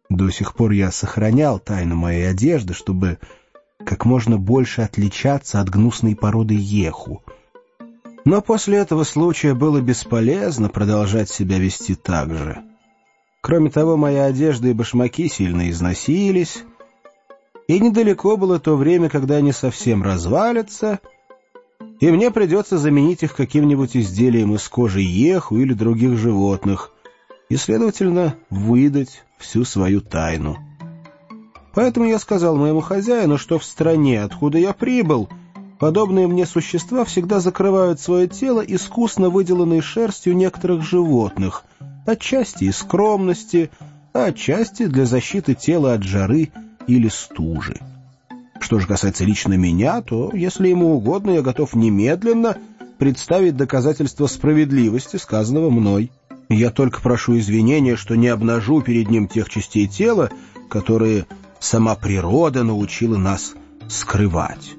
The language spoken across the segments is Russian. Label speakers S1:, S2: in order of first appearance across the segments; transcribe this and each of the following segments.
S1: До сих пор я сохранял тайну моей одежды, чтобы как можно больше отличаться от гнусной породы еху. Но после этого случая было бесполезно продолжать себя вести так же. Кроме того, моя одежда и башмаки сильно износились, и недалеко было то время, когда они совсем развалятся, и мне придется заменить их каким-нибудь изделием из кожи еху или других животных, и, следовательно, выдать всю свою тайну. Поэтому я сказал моему хозяину, что в стране, откуда я прибыл, подобные мне существа всегда закрывают свое тело искусно выделанной шерстью некоторых животных, отчасти из скромности, а отчасти для защиты тела от жары или стужи. Что же касается лично меня, то, если ему угодно, я готов немедленно представить доказательства справедливости сказанного мной. Я только прошу извинения, что не обнажу перед ним тех частей тела, которые сама природа научила нас скрывать.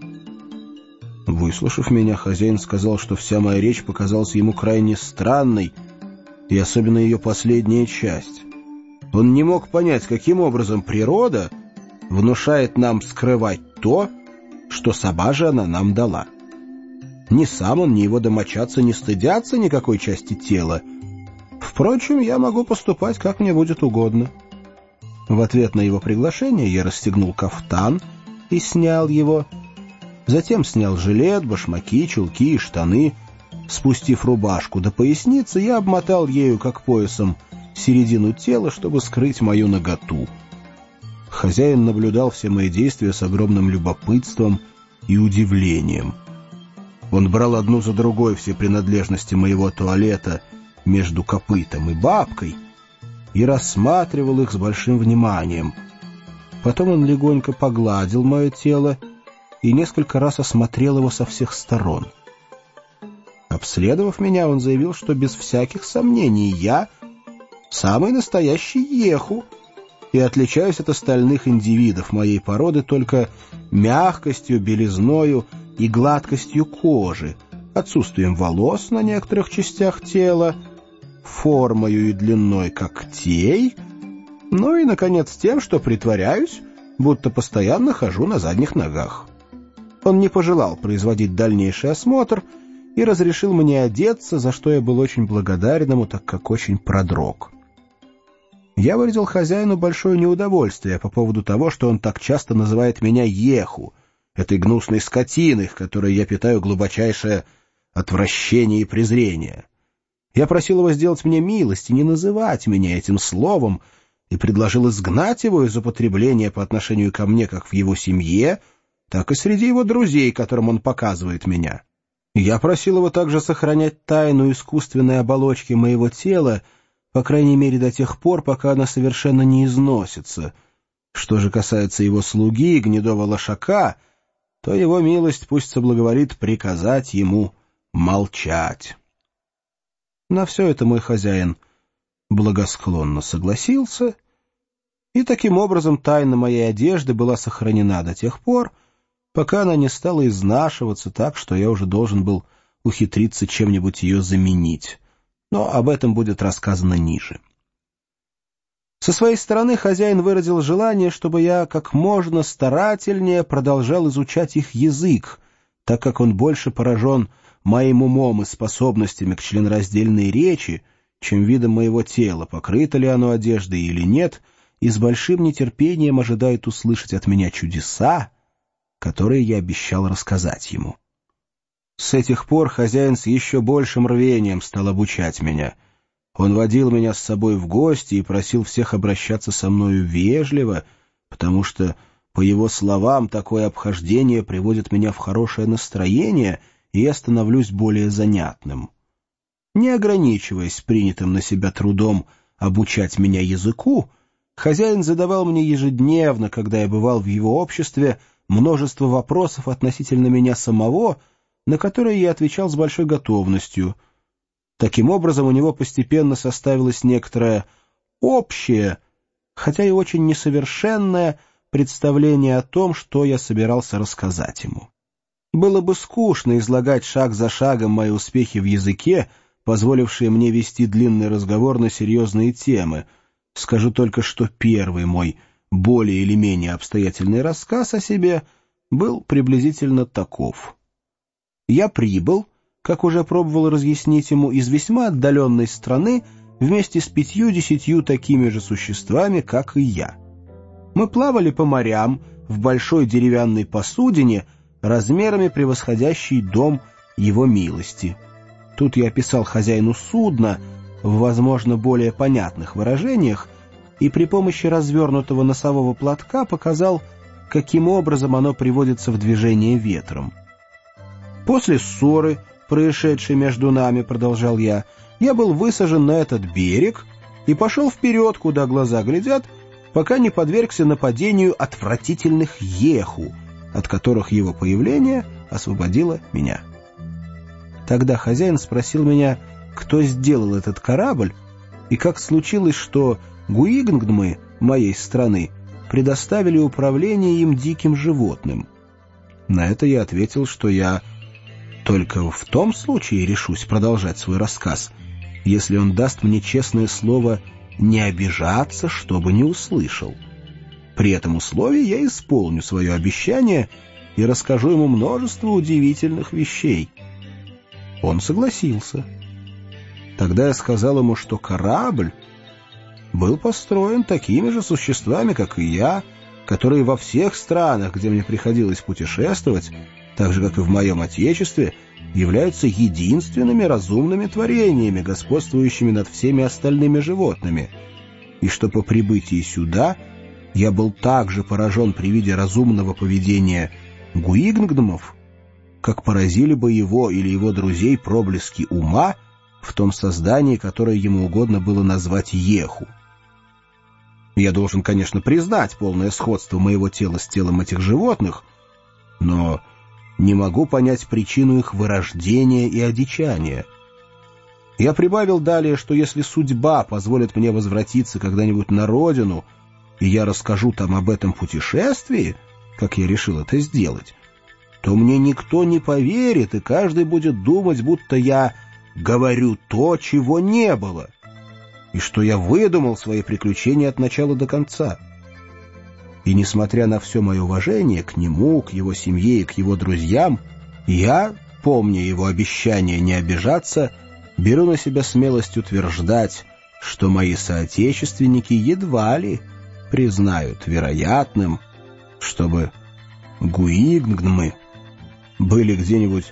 S1: Выслушав меня, хозяин сказал, что вся моя речь показалась ему крайне странной, и особенно ее последняя часть. Он не мог понять, каким образом природа внушает нам скрывать то, что сама же она нам дала. Ни сам он, ни его домочадцы не стыдятся никакой части тела. Впрочем, я могу поступать, как мне будет угодно. В ответ на его приглашение я расстегнул кафтан и снял его. Затем снял жилет, башмаки, чулки и штаны. Спустив рубашку до поясницы, я обмотал ею, как поясом, середину тела, чтобы скрыть мою наготу. Хозяин наблюдал все мои действия с огромным любопытством и удивлением. Он брал одну за другой все принадлежности моего туалета между копытом и бабкой и рассматривал их с большим вниманием. Потом он легонько погладил мое тело и несколько раз осмотрел его со всех сторон. Обследовав меня, он заявил, что без всяких сомнений я самый настоящий еху и отличаюсь от остальных индивидов моей породы только мягкостью, белизною и гладкостью кожи, отсутствием волос на некоторых частях тела, формою и длиной когтей, ну и, наконец, тем, что притворяюсь, будто постоянно хожу на задних ногах. Он не пожелал производить дальнейший осмотр и разрешил мне одеться, за что я был очень благодарен ему, так как очень продрог. Я выразил хозяину большое неудовольствие по поводу того, что он так часто называет меня еху, этой гнусной скотиной, к которой я питаю глубочайшее отвращение и презрение. Я просил его сделать мне милость и не называть меня этим словом, и предложил изгнать его из употребления по отношению ко мне как в его семье, так и среди его друзей, которым он показывает меня. Я просил его также сохранять тайну искусственной оболочки моего тела, по крайней мере до тех пор, пока она совершенно не износится. Что же касается его слуги, гнедого лошака, то его милость пусть соблаговолит приказать ему молчать. На все это мой хозяин благосклонно согласился, и таким образом тайна моей одежды была сохранена до тех пор, пока она не стала изнашиваться так, что я уже должен был ухитриться чем-нибудь ее заменить. Но об этом будет рассказано ниже. Со своей стороны хозяин выразил желание, чтобы я как можно старательнее продолжал изучать их язык, так как он больше поражен моим умом и способностями к членораздельной речи, чем видом моего тела, покрыто ли оно одеждой или нет, и с большим нетерпением ожидает услышать от меня чудеса, которые я обещал рассказать ему. С этих пор хозяин с еще большим рвением стал обучать меня. Он водил меня с собой в гости и просил всех обращаться со мною вежливо, потому что, по его словам, такое обхождение приводит меня в хорошее настроение, и я становлюсь более занятным. Не ограничиваясь принятым на себя трудом обучать меня языку, хозяин задавал мне ежедневно, когда я бывал в его обществе, множество вопросов относительно меня самого, на которые я отвечал с большой готовностью. Таким образом, у него постепенно составилось некоторое общее, хотя и очень несовершенное, представление о том, что я собирался рассказать ему. Было бы скучно излагать шаг за шагом мои успехи в языке, позволившие мне вести длинный разговор на серьезные темы. Скажу только, что первый мой более или менее обстоятельный рассказ о себе был приблизительно таков. Я прибыл, как уже пробовал разъяснить ему, из весьма отдаленной страны вместе с 50 такими же существами, как и я. Мы плавали по морям в большой деревянной посудине, размерами превосходящей дом его милости. Тут я описал хозяину судна в, возможно, более понятных выражениях и при помощи развернутого носового платка показал, каким образом оно приводится в движение ветром. После ссоры, происшедшей между нами, продолжал я был высажен на этот берег и пошел вперед, куда глаза глядят, пока не подвергся нападению отвратительных еху, от которых его появление освободило меня. Тогда хозяин спросил меня, кто сделал этот корабль, и как случилось, что гуигнгдмы моей страны предоставили управление им диким животным. На это я ответил, что я только в том случае решусь продолжать свой рассказ, если он даст мне честное слово не обижаться, чтобы не услышал. При этом условии я исполню свое обещание и расскажу ему множество удивительных вещей. Он согласился. Тогда я сказал ему, что корабль был построен такими же существами, как и я, которые во всех странах, где мне приходилось путешествовать, так же, как и в моем отечестве, являются единственными разумными творениями, господствующими над всеми остальными животными, и что по прибытии сюда я был так же поражен при виде разумного поведения гуигнгдмов, как поразили бы его или его друзей проблески ума в том создании, которое ему угодно было назвать еху. Я должен, конечно, признать полное сходство моего тела с телом этих животных, но не могу понять причину их вырождения и одичания. Я прибавил далее, что если судьба позволит мне возвратиться когда-нибудь на родину, и я расскажу там об этом путешествии, как я решил это сделать, то мне никто не поверит, и каждый будет думать, будто я говорю то, чего не было, и что я выдумал свои приключения от начала до конца. И несмотря на все мое уважение к нему, к его семье и к его друзьям, я, помня его обещание не обижаться, беру на себя смелость утверждать, что мои соотечественники едва ли признают вероятным, чтобы гуигнгдмы были где-нибудь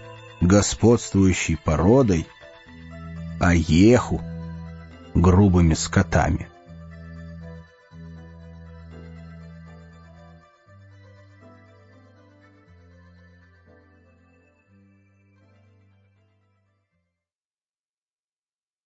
S1: господствующей породой, а еху — грубыми скотами.